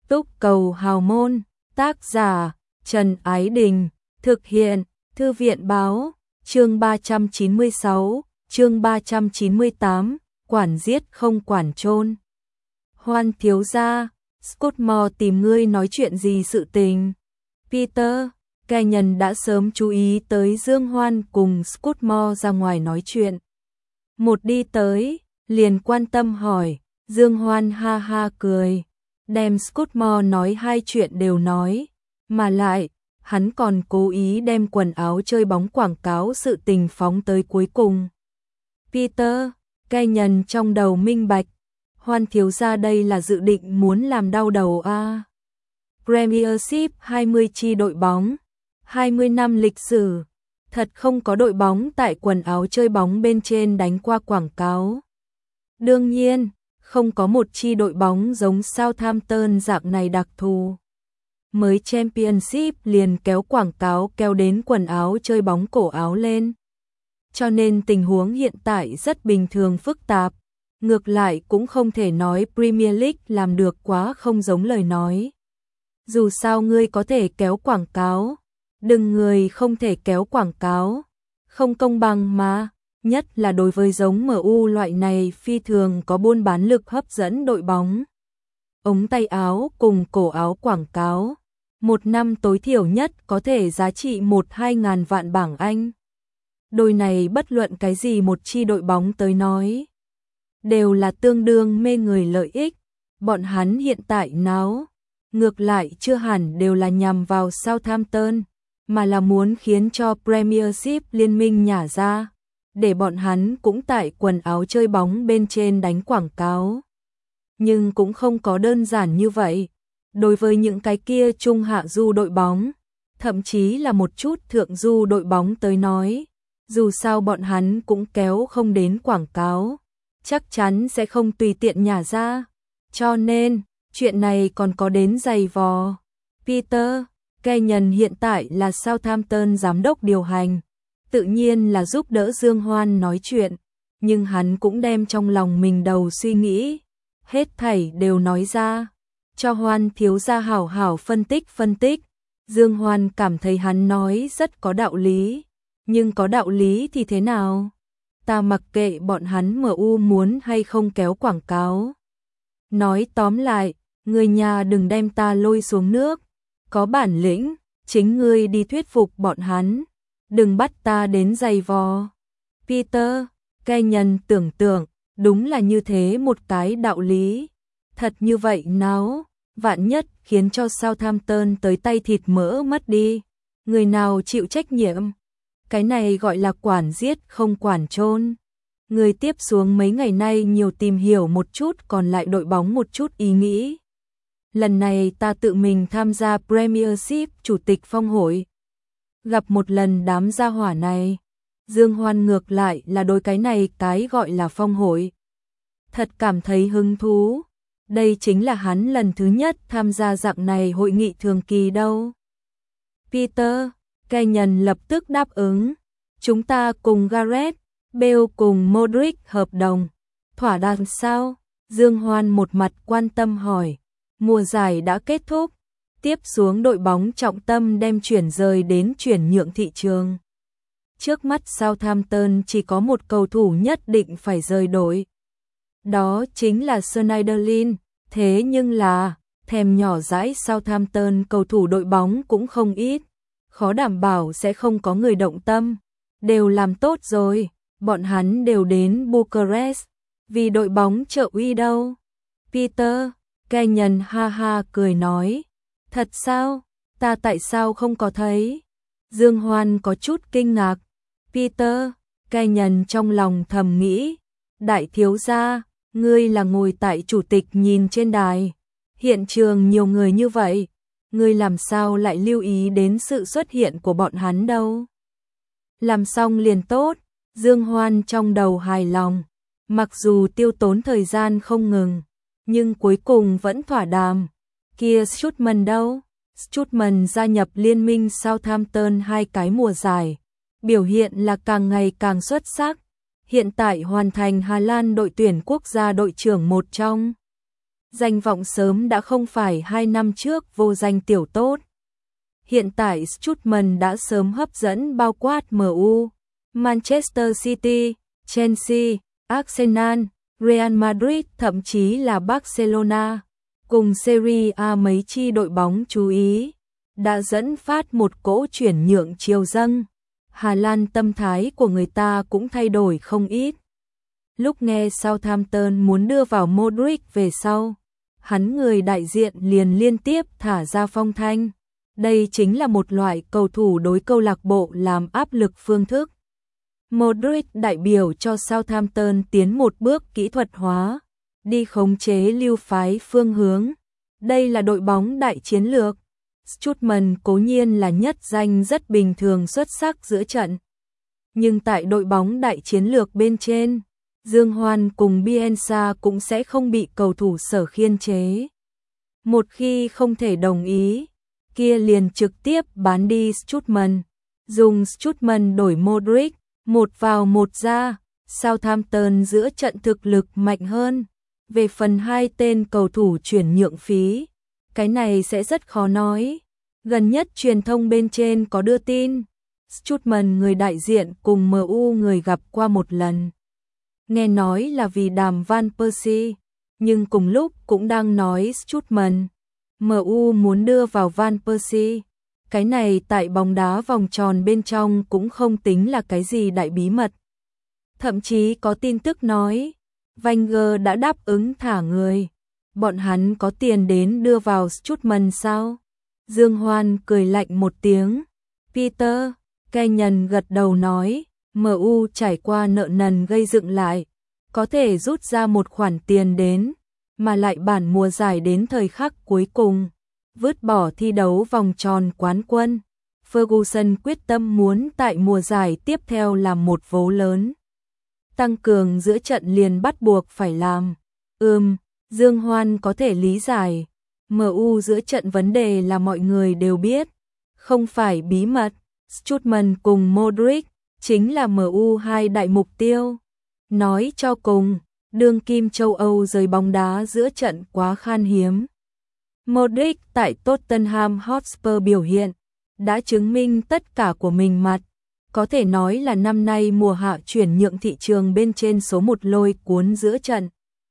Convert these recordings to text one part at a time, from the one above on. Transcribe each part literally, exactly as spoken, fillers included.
Túc cầu hào môn, tác giả Trần Ái Đình, thực hiện Thư viện báo, chương ba trăm chín mươi sáu, chương ba trăm chín mươi tám, quản giết không quản chôn. Hoan thiếu gia, Scudmore tìm ngươi nói chuyện gì sự tình? Peter, Kenyon đã sớm chú ý tới Dương Hoan cùng Scudmore ra ngoài nói chuyện. Một đi tới, liền quan tâm hỏi, Dương Hoan ha ha cười, đem Scudmore nói hai chuyện đều nói, mà lại, hắn còn cố ý đem quần áo chơi bóng quảng cáo sự tình phóng tới cuối cùng. Peter, Kenyon trong đầu minh bạch, Hoan thiếu gia đây là dự định muốn làm đau đầu a. À. Premiership hai mươi chi đội bóng, hai mươi năm lịch sử, thật không có đội bóng tại quần áo chơi bóng bên trên đánh qua quảng cáo. Đương nhiên, không có một chi đội bóng giống Southampton dạng này đặc thù. Mới Championship liền kéo quảng cáo kéo đến quần áo chơi bóng cổ áo lên. Cho nên tình huống hiện tại rất bình thường phức tạp. Ngược lại cũng không thể nói Premier League làm được quá không giống lời nói. Dù sao ngươi có thể kéo quảng cáo, đừng người không thể kéo quảng cáo. Không công bằng mà, nhất là đối với giống em u loại này phi thường có buôn bán lực hấp dẫn đội bóng. Ống tay áo cùng cổ áo quảng cáo, một năm tối thiểu nhất có thể giá trị một hai ngàn vạn bảng Anh. Đôi này bất luận cái gì một chi đội bóng tới nói, đều là tương đương mê người lợi ích. Bọn hắn hiện tại náo, ngược lại chưa hẳn đều là nhằm vào Southampton, mà là muốn khiến cho Premiership liên minh nhả ra, để bọn hắn cũng tại quần áo chơi bóng bên trên đánh quảng cáo. Nhưng cũng không có đơn giản như vậy. Đối với những cái kia trung hạ du đội bóng, thậm chí là một chút thượng du đội bóng tới nói, dù sao bọn hắn cũng kéo không đến quảng cáo, chắc chắn sẽ không tùy tiện nhả ra. Cho nên, chuyện này còn có đến dày vò. Peter, Kenyon hiện tại là Southampton giám đốc điều hành, tự nhiên là giúp đỡ Dương Hoan nói chuyện, nhưng hắn cũng đem trong lòng mình đầu suy nghĩ, hết thảy đều nói ra, cho Hoan thiếu gia hảo hảo phân tích phân tích. Dương Hoan cảm thấy hắn nói rất có đạo lý, nhưng có đạo lý thì thế nào? Ta mặc kệ bọn hắn em u muốn hay không kéo quảng cáo. Nói tóm lại, người nhà đừng đem ta lôi xuống nước, có bản lĩnh, chính ngươi đi thuyết phục bọn hắn, đừng bắt ta đến giày vò. Peter, Kenyon tưởng tượng, đúng là như thế một cái đạo lý. Thật như vậy náo, vạn nhất khiến cho Southampton tới tay thịt mỡ mất đi, người nào chịu trách nhiệm? Cái này gọi là quản giết không quản chôn. Người tiếp xuống mấy ngày nay nhiều tìm hiểu một chút còn lại đội bóng một chút ý nghĩ. Lần này ta tự mình tham gia Premiership chủ tịch phong hội. Gặp một lần đám gia hỏa này, Dương Hoan ngược lại là đối cái này cái gọi là phong hội. Thật cảm thấy hứng thú. Đây chính là hắn lần thứ nhất tham gia dạng này hội nghị thường kỳ đâu. Peter, Kenyon lập tức đáp ứng. Chúng ta cùng Gareth Bale cùng Modric hợp đồng. Thỏa đàm sao? Dương Hoan một mặt quan tâm hỏi. Mùa giải đã kết thúc. Tiếp xuống đội bóng trọng tâm đem chuyển rời đến chuyển nhượng thị trường. Trước mắt Southampton chỉ có một cầu thủ nhất định phải rời đội. Đó chính là Schneiderlin. Thế nhưng là, thèm nhỏ dãi Southampton cầu thủ đội bóng cũng không ít. Khó đảm bảo sẽ không có người động tâm. Đều làm tốt rồi, bọn hắn đều đến Bucharest. Vì đội bóng trợ uy đâu. Peter, Kenyon ha ha cười nói. Thật sao? Ta tại sao không có thấy? Dương Hoan có chút kinh ngạc. Peter, Kenyon trong lòng thầm nghĩ. Đại thiếu gia, ngươi là ngồi tại chủ tịch nhìn trên đài. Hiện trường nhiều người như vậy. Ngươi làm sao lại lưu ý đến sự xuất hiện của bọn hắn đâu? Làm xong liền tốt. Dương Hoan trong đầu hài lòng. Mặc dù tiêu tốn thời gian không ngừng, nhưng cuối cùng vẫn thỏa đàm. Kia Strootman đâu? Strootman gia nhập liên minh Southampton hai cái mùa giải, biểu hiện là càng ngày càng xuất sắc. Hiện tại hoàn thành Hà Lan đội tuyển quốc gia đội trưởng một trong. Danh vọng sớm đã không phải hai năm trước vô danh tiểu tốt. Hiện tại Strootman đã sớm hấp dẫn bao quát em u, Manchester City, Chelsea, Arsenal, Real Madrid, thậm chí là Barcelona, cùng Serie A mấy chi đội bóng chú ý, đã dẫn phát một cỗ chuyển nhượng chiều dâng. Hà Lan tâm thái của người ta cũng thay đổi không ít. Lúc nghe Southampton muốn đưa vào Modric về sau, hắn người đại diện liền liên tiếp thả ra phong thanh. Đây chính là một loại cầu thủ đối câu lạc bộ làm áp lực phương thức. Modric đại biểu cho Southampton tiến một bước kỹ thuật hóa, đi khống chế lưu phái phương hướng. Đây là đội bóng đại chiến lược. Strootman cố nhiên là nhất danh rất bình thường xuất sắc giữa trận. Nhưng tại đội bóng đại chiến lược bên trên, Dương Hoan cùng Bielsa cũng sẽ không bị cầu thủ sở khiên chế. Một khi không thể đồng ý, kia liền trực tiếp bán đi Strootman, dùng Strootman đổi Modric, một vào một ra, Southampton giữa trận thực lực mạnh hơn. Về phần hai tên cầu thủ chuyển nhượng phí, cái này sẽ rất khó nói. Gần nhất truyền thông bên trên có đưa tin, Strootman người đại diện cùng em u người gặp qua một lần. Nghe nói là vì đàm Van Persie, nhưng cùng lúc cũng đang nói Strootman, em u muốn đưa vào Van Persie. Cái này tại bóng đá vòng tròn bên trong cũng không tính là cái gì đại bí mật. Thậm chí có tin tức nói, Wenger đã đáp ứng thả người. Bọn hắn có tiền đến đưa vào Strootman sao? Dương Hoan cười lạnh một tiếng. Peter, Kenyon gật đầu nói, em u trải qua nợ nần gây dựng lại, có thể rút ra một khoản tiền đến, mà lại bản mùa giải đến thời khắc cuối cùng, vứt bỏ thi đấu vòng tròn quán quân. Ferguson quyết tâm muốn tại mùa giải tiếp theo làm một vố lớn. Tăng cường giữa trận liền bắt buộc phải làm. Ừm, Dương Hoan có thể lý giải. em u giữa trận vấn đề là mọi người đều biết, không phải bí mật. Strootman cùng Modric chính là em u hai đại mục tiêu. Nói cho cùng, đương kim châu Âu rời bóng đá giữa trận quá khan hiếm. Modric tại Tottenham Hotspur biểu hiện đã chứng minh tất cả của mình mặt. Có thể nói là năm nay mùa hạ chuyển nhượng thị trường bên trên số một lôi cuốn giữa trận.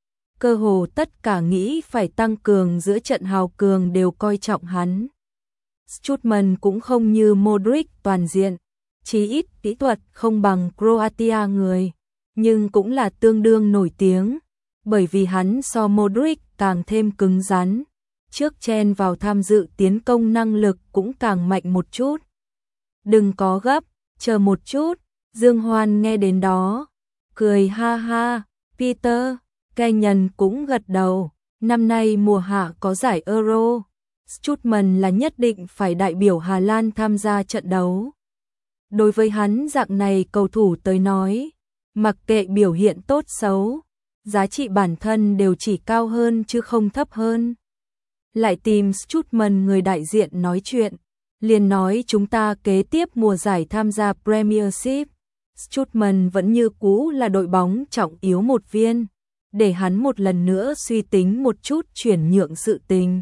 Cơ hồ tất cả nghĩ phải tăng cường giữa trận hào cường đều coi trọng hắn. Strootman cũng không như Modric toàn diện, chí ít kỹ thuật không bằng Croatia người, nhưng cũng là tương đương nổi tiếng, bởi vì hắn so Modric càng thêm cứng rắn, trước chen vào tham dự tiến công năng lực cũng càng mạnh một chút. Đừng có gấp, chờ một chút. Dương Hoan nghe đến đó, cười ha ha. Peter, Kenyon cũng gật đầu. Năm nay mùa hạ có giải Euro, Strootman là nhất định phải đại biểu Hà Lan tham gia trận đấu. Đối với hắn dạng này cầu thủ tới nói, mặc kệ biểu hiện tốt xấu, giá trị bản thân đều chỉ cao hơn chứ không thấp hơn. Lại tìm Strootman người đại diện nói chuyện, liền nói chúng ta kế tiếp mùa giải tham gia Premiership. Strootman vẫn như cũ là đội bóng trọng yếu một viên, để hắn một lần nữa suy tính một chút chuyển nhượng sự tình.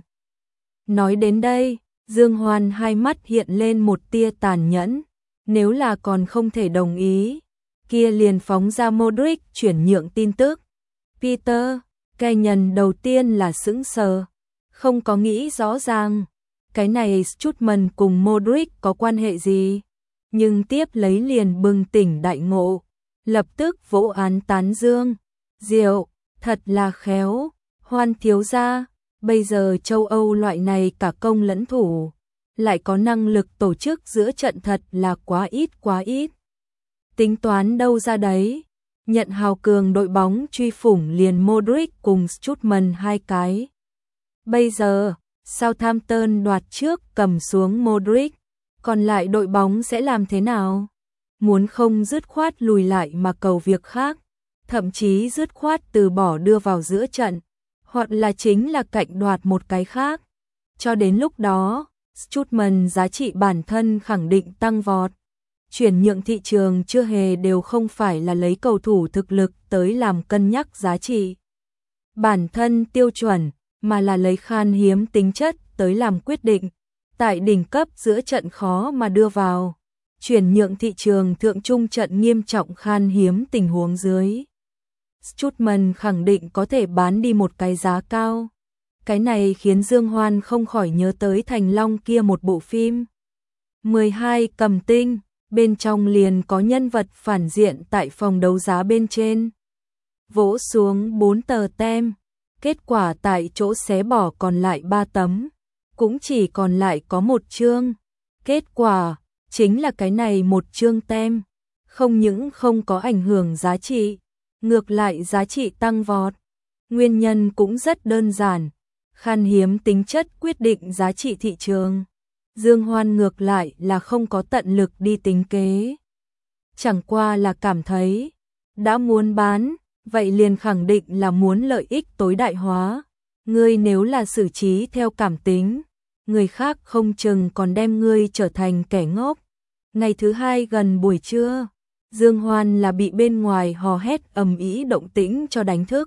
Nói đến đây, Dương Hoan hai mắt hiện lên một tia tàn nhẫn, nếu là còn không thể đồng ý, kia liền phóng ra Modric chuyển nhượng tin tức. Peter, Kenyon đầu tiên là sững sờ, không có nghĩ rõ ràng, cái này Strootman cùng Modric có quan hệ gì, nhưng tiếp lấy liền bừng tỉnh đại ngộ, lập tức vỗ án tán dương. Diệu, thật là khéo, Hoan thiếu gia, bây giờ châu Âu loại này cả công lẫn thủ, lại có năng lực tổ chức giữa trận thật là quá ít quá ít. Tính toán đâu ra đấy, nhận hào cường đội bóng truy phủng liền Modric cùng Strootman hai cái. Bây giờ, Southampton đoạt trước cầm xuống Modric, còn lại đội bóng sẽ làm thế nào? Muốn không dứt khoát lùi lại mà cầu việc khác, thậm chí dứt khoát từ bỏ đưa vào giữa trận, hoặc là chính là cạnh đoạt một cái khác. Cho đến lúc đó, Strootman giá trị bản thân khẳng định tăng vọt. Chuyển nhượng thị trường chưa hề đều không phải là lấy cầu thủ thực lực tới làm cân nhắc giá trị bản thân tiêu chuẩn, mà là lấy khan hiếm tính chất tới làm quyết định. Tại đỉnh cấp giữa trận khó mà đưa vào, chuyển nhượng thị trường thượng trung trận nghiêm trọng khan hiếm tình huống dưới. Strootman khẳng định có thể bán đi một cái giá cao. Cái này khiến Dương Hoan không khỏi nhớ tới Thành Long kia một bộ phim. mười hai cầm tinh, bên trong liền có nhân vật phản diện tại phòng đấu giá bên trên. Vỗ xuống bốn tờ tem, kết quả tại chỗ xé bỏ còn lại ba tấm, cũng chỉ còn lại có một chương. Kết quả chính là cái này một chương tem, không những không có ảnh hưởng giá trị, ngược lại giá trị tăng vọt. Nguyên nhân cũng rất đơn giản, khan hiếm tính chất quyết định giá trị thị trường. Dương Hoan ngược lại là không có tận lực đi tính kế. Chẳng qua là cảm thấy, đã muốn bán, vậy liền khẳng định là muốn lợi ích tối đại hóa. Ngươi nếu là xử trí theo cảm tính, người khác không chừng còn đem ngươi trở thành kẻ ngốc. Ngày thứ hai gần buổi trưa, Dương Hoan là bị bên ngoài hò hét ầm ĩ động tĩnh cho đánh thức.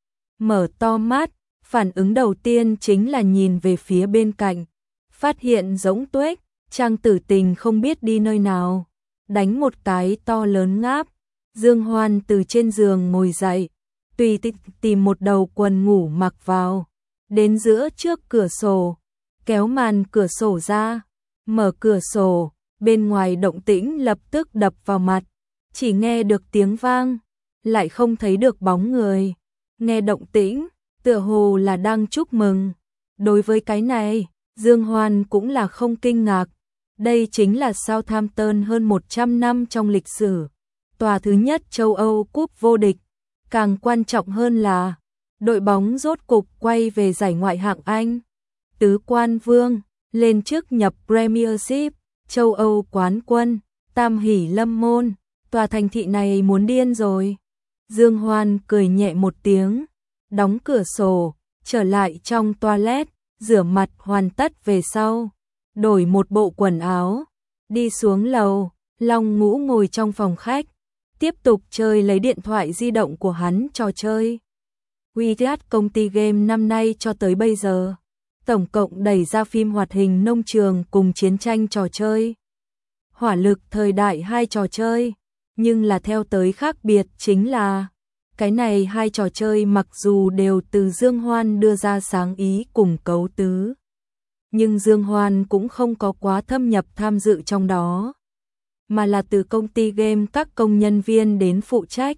Mở to mắt, phản ứng đầu tiên chính là nhìn về phía bên cạnh, phát hiện Giống Tuếch, Trang Tử Tình không biết đi nơi nào, đánh một cái to lớn ngáp. Dương Hoan từ trên giường ngồi dậy, tùy tiện tìm một đầu quần ngủ mặc vào, đến giữa trước cửa sổ, kéo màn cửa sổ ra, mở cửa sổ, bên ngoài động tĩnh lập tức đập vào mặt, chỉ nghe được tiếng vang, lại không thấy được bóng người. Nghe động tĩnh, tựa hồ là đang chúc mừng. Đối với cái này, Dương Hoan cũng là không kinh ngạc. Đây chính là Southampton hơn một trăm năm trong lịch sử, tòa thứ nhất châu Âu cúp vô địch. Càng quan trọng hơn là, đội bóng rốt cục quay về giải ngoại hạng Anh. Tứ quan vương, lên trước nhập Premiership, châu Âu quán quân, tam hỷ lâm môn, tòa thành thị này muốn điên rồi. Dương Hoan cười nhẹ một tiếng, đóng cửa sổ, trở lại trong toilet, rửa mặt hoàn tất về sau, đổi một bộ quần áo, đi xuống lầu. Long Ngũ ngồi trong phòng khách, tiếp tục chơi lấy điện thoại di động của hắn trò chơi. Wizard công ty game năm nay cho tới bây giờ, tổng cộng đẩy ra phim hoạt hình nông trường cùng chiến tranh trò chơi. Hỏa lực thời đại hai trò chơi, nhưng là theo tới khác biệt chính là, cái này hai trò chơi mặc dù đều từ Dương Hoan đưa ra sáng ý cùng cấu tứ, nhưng Dương Hoan cũng không có quá thâm nhập tham dự trong đó, mà là từ công ty game các công nhân viên đến phụ trách.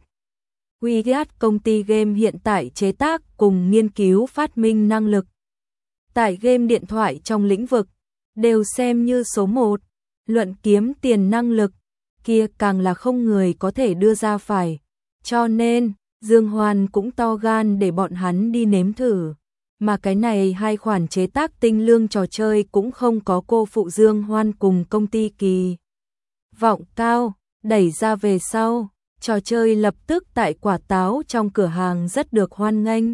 Wizard công ty game hiện tại chế tác cùng nghiên cứu phát minh năng lực tại game điện thoại trong lĩnh vực đều xem như số một, luận kiếm tiền năng lực kia càng là không người có thể đưa ra phải. Cho nên, Dương Hoan cũng to gan để bọn hắn đi nếm thử, mà cái này hai khoản chế tác tinh lương trò chơi cũng không có cô phụ Dương Hoan cùng công ty kỳ vọng cao. Đẩy ra về sau, trò chơi lập tức tại quả táo trong cửa hàng rất được hoan nghênh.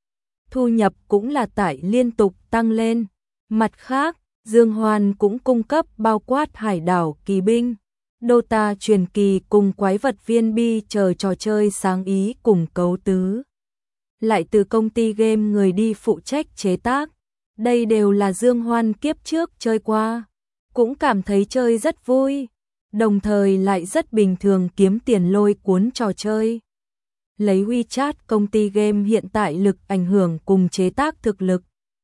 Thu nhập cũng là tại liên tục tăng lên. Mặt khác, Dương Hoan cũng cung cấp bao quát Hải đảo kỳ binh, Dota truyền kỳ cùng quái vật viên bi chờ trò chơi sáng ý cùng cấu tứ. Lại từ công ty game người đi phụ trách chế tác. Đây đều là Dương Hoan kiếp trước chơi qua, cũng cảm thấy chơi rất vui, đồng thời lại rất bình thường kiếm tiền lôi cuốn trò chơi. Lấy WeChat công ty game hiện tại lực ảnh hưởng cùng chế tác thực lực,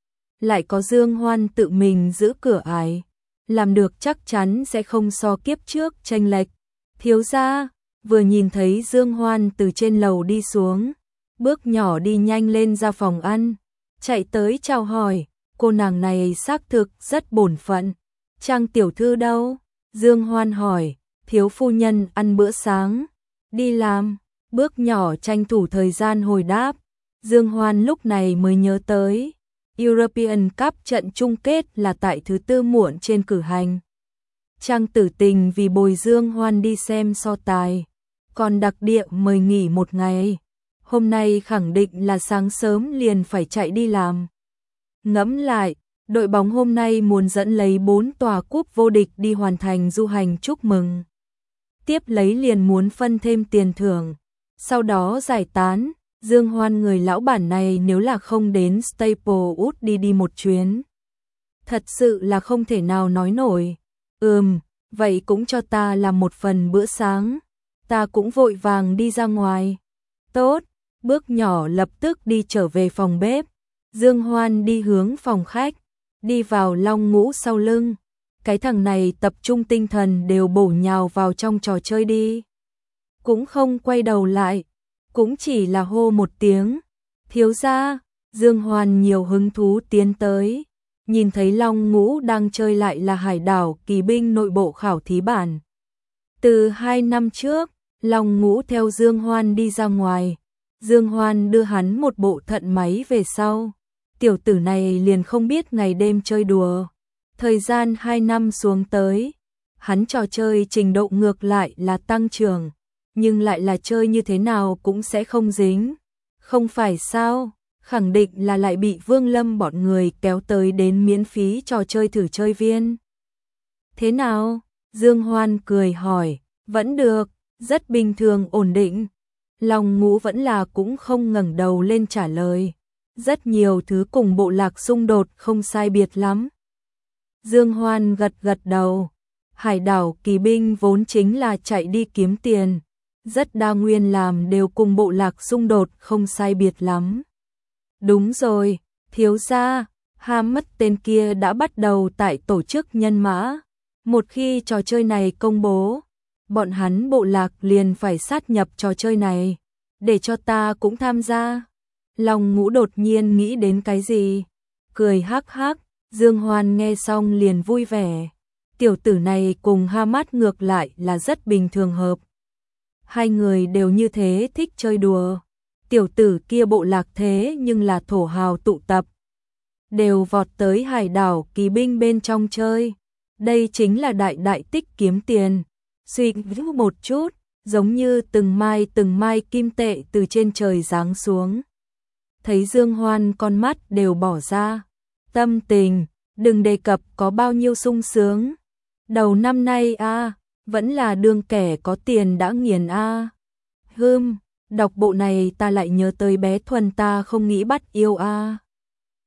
lại có Dương Hoan tự mình giữ cửa ải, làm được chắc chắn sẽ không so kiếp trước chênh lệch. Thiếu gia vừa nhìn thấy Dương Hoan từ trên lầu đi xuống, bước nhỏ đi nhanh lên ra phòng ăn, chạy tới chào hỏi. Cô nàng này xác thực rất bổn phận. Trang tiểu thư đâu? Dương Hoan hỏi. Thiếu phu nhân ăn bữa sáng, đi làm. Bước nhỏ tranh thủ thời gian hồi đáp. Dương Hoan lúc này mới nhớ tới, European Cup trận chung kết là tại thứ tư muộn trên cử hành. Trang Tử Tình vì bồi Dương Hoan đi xem so tài, còn đặc địa mời nghỉ một ngày. Hôm nay khẳng định là sáng sớm liền phải chạy đi làm. Ngẫm lại, đội bóng hôm nay muốn dẫn lấy bốn tòa cúp vô địch đi hoàn thành du hành chúc mừng. Tiếp lấy liền muốn phân thêm tiền thưởng, sau đó giải tán. Dương Hoan người lão bản này nếu là không đến Staplewood đi đi một chuyến. Thật sự là không thể nào nói nổi. Ừm, vậy cũng cho ta làm một phần bữa sáng. Ta cũng vội vàng đi ra ngoài. Tốt, bước nhỏ lập tức đi trở về phòng bếp. Dương Hoan đi hướng phòng khách, đi vào Long Ngũ sau lưng. Cái thằng này tập trung tinh thần đều bổ nhào vào trong trò chơi đi. Cũng không quay đầu lại, cũng chỉ là hô một tiếng. Thiếu gia, Dương Hoan nhiều hứng thú tiến tới. Nhìn thấy Long Ngũ đang chơi lại là Hải đảo kỳ binh nội bộ khảo thí bản. Từ hai năm trước, Long Ngũ theo Dương Hoan đi ra ngoài. Dương Hoan đưa hắn một bộ thận máy về sau. Tiểu tử này liền không biết ngày đêm chơi đùa. Thời gian hai năm xuống tới, hắn trò chơi trình độ ngược lại là tăng trưởng, nhưng lại là chơi như thế nào cũng sẽ không dính. Không phải sao, khẳng định là lại bị Vương Lâm bọn người kéo tới đến miễn phí trò chơi thử chơi viên. Thế nào? Dương Hoan cười hỏi, vẫn được, rất bình thường ổn định. Long Ngũ vẫn là cũng không ngẩng đầu lên trả lời. Rất nhiều thứ cùng bộ lạc xung đột không sai biệt lắm. Dương Hoan gật gật đầu. Hải đảo kỳ binh vốn chính là chạy đi kiếm tiền. Rất đa nguyên làm đều cùng bộ lạc xung đột không sai biệt lắm. Đúng rồi, thiếu gia, Ham mất tên kia đã bắt đầu tại tổ chức nhân mã. Một khi trò chơi này công bố, bọn hắn bộ lạc liền phải sát nhập trò chơi này. Để cho ta cũng tham gia. Long Ngũ đột nhiên nghĩ đến cái gì? Cười hắc hắc, Dương Hoan nghe xong liền vui vẻ. Tiểu tử này cùng Hamas ngược lại là rất bình thường hợp. Hai người đều như thế thích chơi đùa. Tiểu tử kia bộ lạc thế nhưng là thổ hào tụ tập. Đều vọt tới hải đảo kỳ binh bên trong chơi. Đây chính là đại đại tích kiếm tiền. Suy nghĩ một chút, giống như từng mai từng mai kim tệ từ trên trời giáng xuống. Thấy Dương Hoan con mắt đều bỏ ra. Tâm tình, đừng đề cập có bao nhiêu sung sướng. Đầu năm nay a à, vẫn là đương kẻ có tiền đã nghiền a à. Hừm, đọc bộ này ta lại nhớ tới bé Thuần ta không nghĩ bắt yêu a à.